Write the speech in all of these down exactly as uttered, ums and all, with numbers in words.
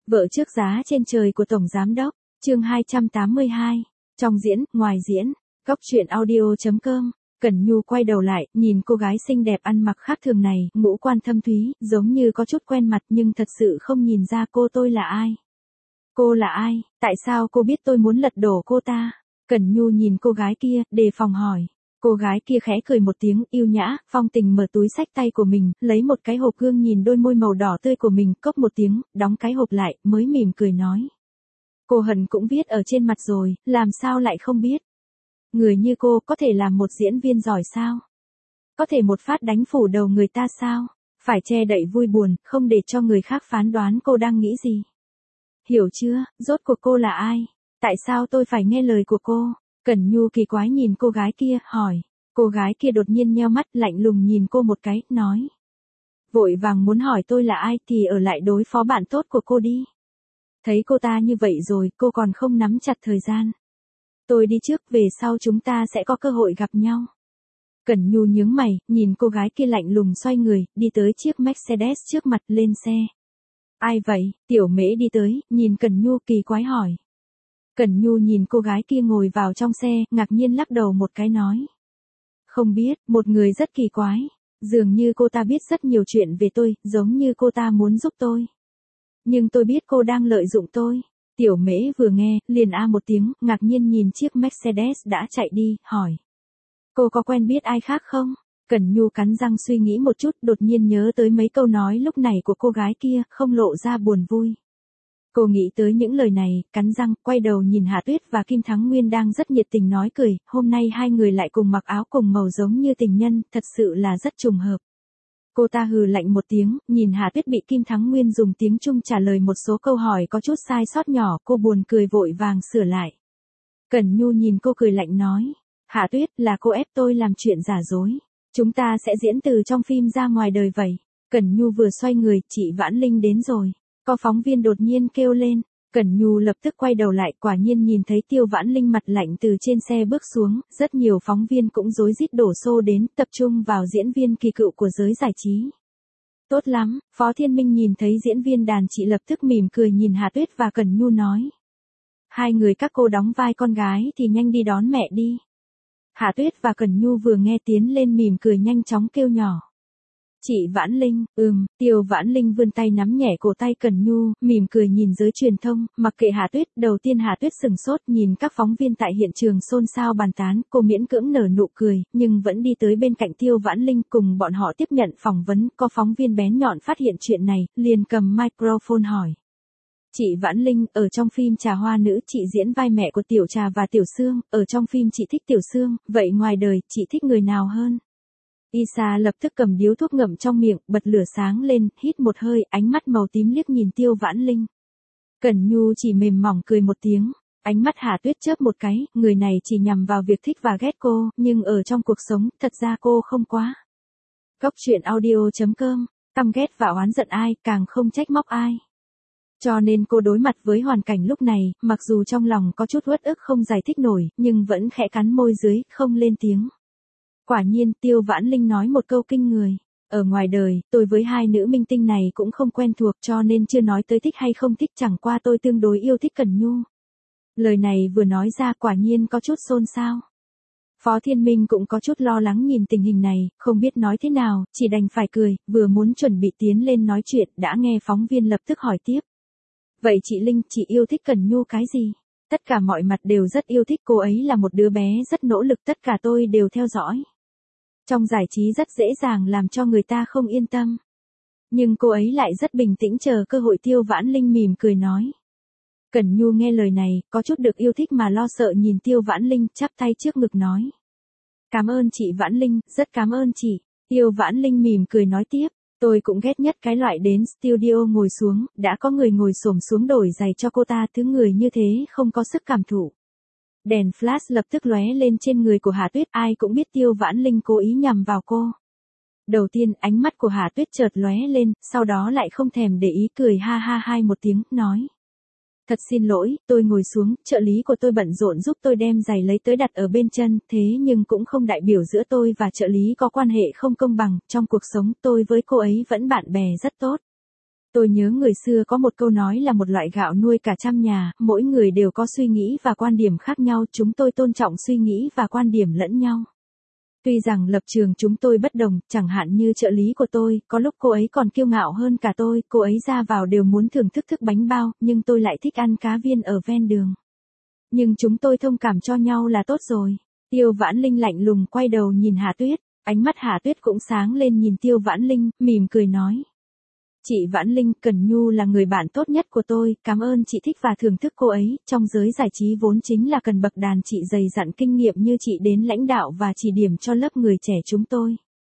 Vợ trước giá trên trời của Tổng Giám Đốc, chương hai trăm tám mươi hai, trong diễn, ngoài diễn, góc truyện audio chấm com. Cẩn Nhu quay đầu lại, nhìn cô gái xinh đẹp ăn mặc khác thường này, ngũ quan thâm thúy, giống như có chút quen mặt nhưng thật sự không nhìn ra cô tôi là ai. Cô là ai, tại sao cô biết tôi muốn lật đổ cô ta? Cẩn Nhu nhìn cô gái kia, đề phòng hỏi. Cô gái kia khẽ cười một tiếng, yêu nhã, phong tình mở túi xách tay của mình, lấy một cái hộp gương nhìn đôi môi màu đỏ tươi của mình, cốc một tiếng, đóng cái hộp lại, mới mỉm cười nói. Cô Hận cũng viết ở trên mặt rồi, làm sao lại không biết? Người như cô có thể làm một diễn viên giỏi sao? Có thể một phát đánh phủ đầu người ta sao? Phải che đậy vui buồn, không để cho người khác phán đoán cô đang nghĩ gì. Hiểu chưa, rốt cuộc cô là ai? Tại sao tôi phải nghe lời của cô? Cẩn Nhu kỳ quái nhìn cô gái kia, hỏi. Cô gái kia đột nhiên nheo mắt, lạnh lùng nhìn cô một cái, nói. Vội vàng muốn hỏi tôi là ai thì ở lại đối phó bạn tốt của cô đi. Thấy cô ta như vậy rồi, cô còn không nắm chặt thời gian. Tôi đi trước, về sau chúng ta sẽ có cơ hội gặp nhau. Cẩn Nhu nhướng mày, nhìn cô gái kia lạnh lùng xoay người, đi tới chiếc Mercedes trước mặt, lên xe. Ai vậy? Tiểu Mễ đi tới, nhìn Cẩn Nhu kỳ quái hỏi. Cẩn Nhu nhìn cô gái kia ngồi vào trong xe, ngạc nhiên lắc đầu một cái nói. Không biết, một người rất kỳ quái. Dường như cô ta biết rất nhiều chuyện về tôi, giống như cô ta muốn giúp tôi. Nhưng tôi biết cô đang lợi dụng tôi. Tiểu Mễ vừa nghe, liền a một tiếng, ngạc nhiên nhìn chiếc Mercedes đã chạy đi, hỏi. Cô có quen biết ai khác không? Cẩn Nhu cắn răng suy nghĩ một chút, đột nhiên nhớ tới mấy câu nói lúc này của cô gái kia, không lộ ra buồn vui. Cô nghĩ tới những lời này, cắn răng, quay đầu nhìn Hạ Tuyết và Kim Thắng Nguyên đang rất nhiệt tình nói cười, hôm nay hai người lại cùng mặc áo cùng màu giống như tình nhân, thật sự là rất trùng hợp. Cô ta hừ lạnh một tiếng, nhìn Hạ Tuyết bị Kim Thắng Nguyên dùng tiếng Trung trả lời một số câu hỏi có chút sai sót nhỏ, cô buồn cười vội vàng sửa lại. Cẩn Nhu nhìn cô cười lạnh nói, Hạ Tuyết, là cô ép tôi làm chuyện giả dối. Chúng ta sẽ diễn từ trong phim ra ngoài đời vậy. Cẩn Nhu vừa xoay người, chị Vãn Linh đến rồi. Có phóng viên đột nhiên kêu lên. Cẩn Nhu lập tức quay đầu lại, quả nhiên nhìn thấy Tiêu Vãn Linh mặt lạnh từ trên xe bước xuống, rất nhiều phóng viên cũng rối rít đổ xô đến, tập trung vào diễn viên kỳ cựu của giới giải trí. Tốt lắm, Phó Thiên Minh nhìn thấy diễn viên đàn chị lập tức mỉm cười nhìn Hạ Tuyết và Cẩn Nhu nói. Hai người các cô đóng vai con gái thì nhanh đi đón mẹ đi. Hạ Tuyết và Cẩn Nhu vừa nghe tiến lên mỉm cười nhanh chóng kêu nhỏ. Chị Vãn Linh, ừm, Tiêu Vãn Linh vươn tay nắm nhẹ cổ tay Cẩn Nhu, mỉm cười nhìn giới truyền thông, mặc kệ Hạ Tuyết, đầu tiên Hạ Tuyết sừng sốt nhìn các phóng viên tại hiện trường xôn xao bàn tán, cô miễn cưỡng nở nụ cười, nhưng vẫn đi tới bên cạnh Tiêu Vãn Linh cùng bọn họ tiếp nhận phỏng vấn, có phóng viên bén nhọn phát hiện chuyện này, liền cầm microphone hỏi. Chị Vãn Linh, ở trong phim Trà Hoa Nữ chị diễn vai mẹ của Tiểu Trà và Tiểu Sương, ở trong phim chị thích Tiểu Sương, vậy ngoài đời, chị thích người nào hơn? Isa lập tức cầm điếu thuốc ngậm trong miệng, bật lửa sáng lên, hít một hơi, ánh mắt màu tím liếc nhìn Tiêu Vãn Linh. Cẩn Nhu chỉ mềm mỏng cười một tiếng, ánh mắt Hạ Tuyết chớp một cái, người này chỉ nhằm vào việc thích và ghét cô, nhưng ở trong cuộc sống, thật ra cô không quá. Góc truyện audio chấm com, căm ghét và oán giận ai, càng không trách móc ai. Cho nên cô đối mặt với hoàn cảnh lúc này, mặc dù trong lòng có chút uất ức không giải thích nổi, nhưng vẫn khẽ cắn môi dưới, không lên tiếng. Quả nhiên, Tiêu Vãn Linh nói một câu kinh người. Ở ngoài đời, tôi với hai nữ minh tinh này cũng không quen thuộc cho nên chưa nói tới thích hay không thích, chẳng qua tôi tương đối yêu thích Cẩn Nhu. Lời này vừa nói ra quả nhiên có chút xôn xao. Phó Thiên Minh cũng có chút lo lắng nhìn tình hình này, không biết nói thế nào, chỉ đành phải cười, vừa muốn chuẩn bị tiến lên nói chuyện, đã nghe phóng viên lập tức hỏi tiếp. Vậy chị Linh, chị yêu thích Cẩn Nhu cái gì? Tất cả mọi mặt đều rất yêu thích, cô ấy là một đứa bé rất nỗ lực, tất cả tôi đều theo dõi. Trong giải trí rất dễ dàng làm cho người ta không yên tâm. Nhưng cô ấy lại rất bình tĩnh chờ cơ hội. Tiêu Vãn Linh mỉm cười nói. Cẩn Nhu nghe lời này, có chút được yêu thích mà lo sợ nhìn Tiêu Vãn Linh, chắp tay trước ngực nói. Cảm ơn chị Vãn Linh, rất cảm ơn chị. Tiêu Vãn Linh mỉm cười nói tiếp. Tôi cũng ghét nhất cái loại đến studio ngồi xuống, đã có người ngồi xổm xuống đổi giày cho cô ta, thứ người như thế không có sức cảm thụ. Đèn flash lập tức lóe lên trên người của Hạ Tuyết, ai cũng biết Tiêu Vãn Linh cố ý nhằm vào cô. Đầu tiên, ánh mắt của Hạ Tuyết chợt lóe lên, sau đó lại không thèm để ý cười ha ha hai một tiếng, nói. Thật xin lỗi, tôi ngồi xuống, trợ lý của tôi bận rộn giúp tôi đem giày lấy tới đặt ở bên chân, thế nhưng cũng không đại biểu giữa tôi và trợ lý có quan hệ không công bằng, trong cuộc sống tôi với cô ấy vẫn bạn bè rất tốt. Tôi nhớ người xưa có một câu nói là một loại gạo nuôi cả trăm nhà, mỗi người đều có suy nghĩ và quan điểm khác nhau, chúng tôi tôn trọng suy nghĩ và quan điểm lẫn nhau. Tuy rằng lập trường chúng tôi bất đồng, chẳng hạn như trợ lý của tôi, có lúc cô ấy còn kiêu ngạo hơn cả tôi, cô ấy ra vào đều muốn thưởng thức thức bánh bao, nhưng tôi lại thích ăn cá viên ở ven đường. Nhưng chúng tôi thông cảm cho nhau là tốt rồi. Tiêu Vãn Linh lạnh lùng quay đầu nhìn Hà Tuyết, ánh mắt Hà Tuyết cũng sáng lên nhìn Tiêu Vãn Linh, mỉm cười nói. Chị Vãn Linh, Cẩn Nhu là người bạn tốt nhất của tôi, cảm ơn chị thích và thưởng thức cô ấy, trong giới giải trí vốn chính là cần bậc đàn chị dày dặn kinh nghiệm như chị đến lãnh đạo và chỉ điểm cho lớp người trẻ chúng tôi.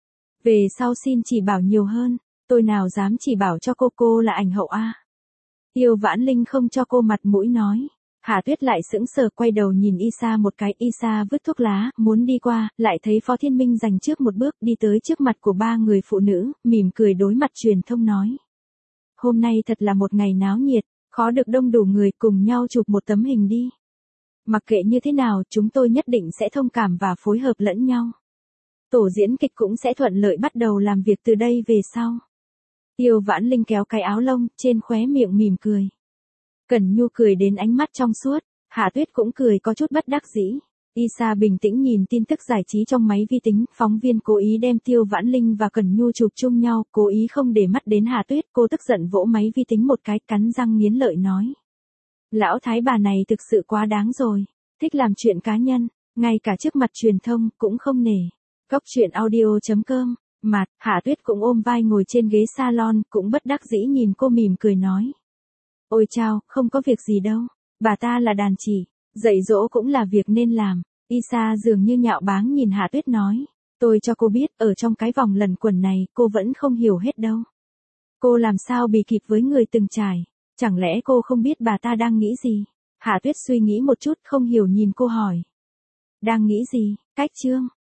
Về sau xin chỉ bảo nhiều hơn, tôi nào dám chỉ bảo cho cô cô là ảnh hậu a. Tiêu Vãn Linh không cho cô mặt mũi nói. Hà Tuyết lại sững sờ quay đầu nhìn Isa một cái, Isa vứt thuốc lá, muốn đi qua, lại thấy Phó Thiên Minh giành trước một bước đi tới trước mặt của ba người phụ nữ, mỉm cười đối mặt truyền thông nói. Hôm nay thật là một ngày náo nhiệt, khó được đông đủ người cùng nhau chụp một tấm hình đi. Mặc kệ như thế nào, chúng tôi nhất định sẽ thông cảm và phối hợp lẫn nhau. Tổ diễn kịch cũng sẽ thuận lợi bắt đầu làm việc từ đây về sau. Tiêu Vãn Linh kéo cái áo lông, trên khóe miệng mỉm cười. Cẩn Nhu cười đến ánh mắt trong suốt, Hạ Tuyết cũng cười có chút bất đắc dĩ. Isa bình tĩnh nhìn tin tức giải trí trong máy vi tính, phóng viên cố ý đem Tiêu Vãn Linh và Cẩn Nhu chụp chung nhau, cố ý không để mắt đến Hạ Tuyết, cô tức giận vỗ máy vi tính một cái, cắn răng nghiến lợi nói. Lão thái bà này thực sự quá đáng rồi, thích làm chuyện cá nhân, ngay cả trước mặt truyền thông cũng không nể. Cóc truyện audio chấm com, mặt, Hạ Tuyết cũng ôm vai ngồi trên ghế salon, cũng bất đắc dĩ nhìn cô mỉm cười nói. Ôi chao, không có việc gì đâu, bà ta là đàn chị, dạy dỗ cũng là việc nên làm. Isa dường như nhạo báng nhìn Hạ Tuyết nói, tôi cho cô biết, ở trong cái vòng lần quẩn này, cô vẫn không hiểu hết đâu. Cô làm sao bị kịp với người từng trải, chẳng lẽ cô không biết bà ta đang nghĩ gì? Hạ Tuyết suy nghĩ một chút không hiểu nhìn cô hỏi. Đang nghĩ gì, cách chương.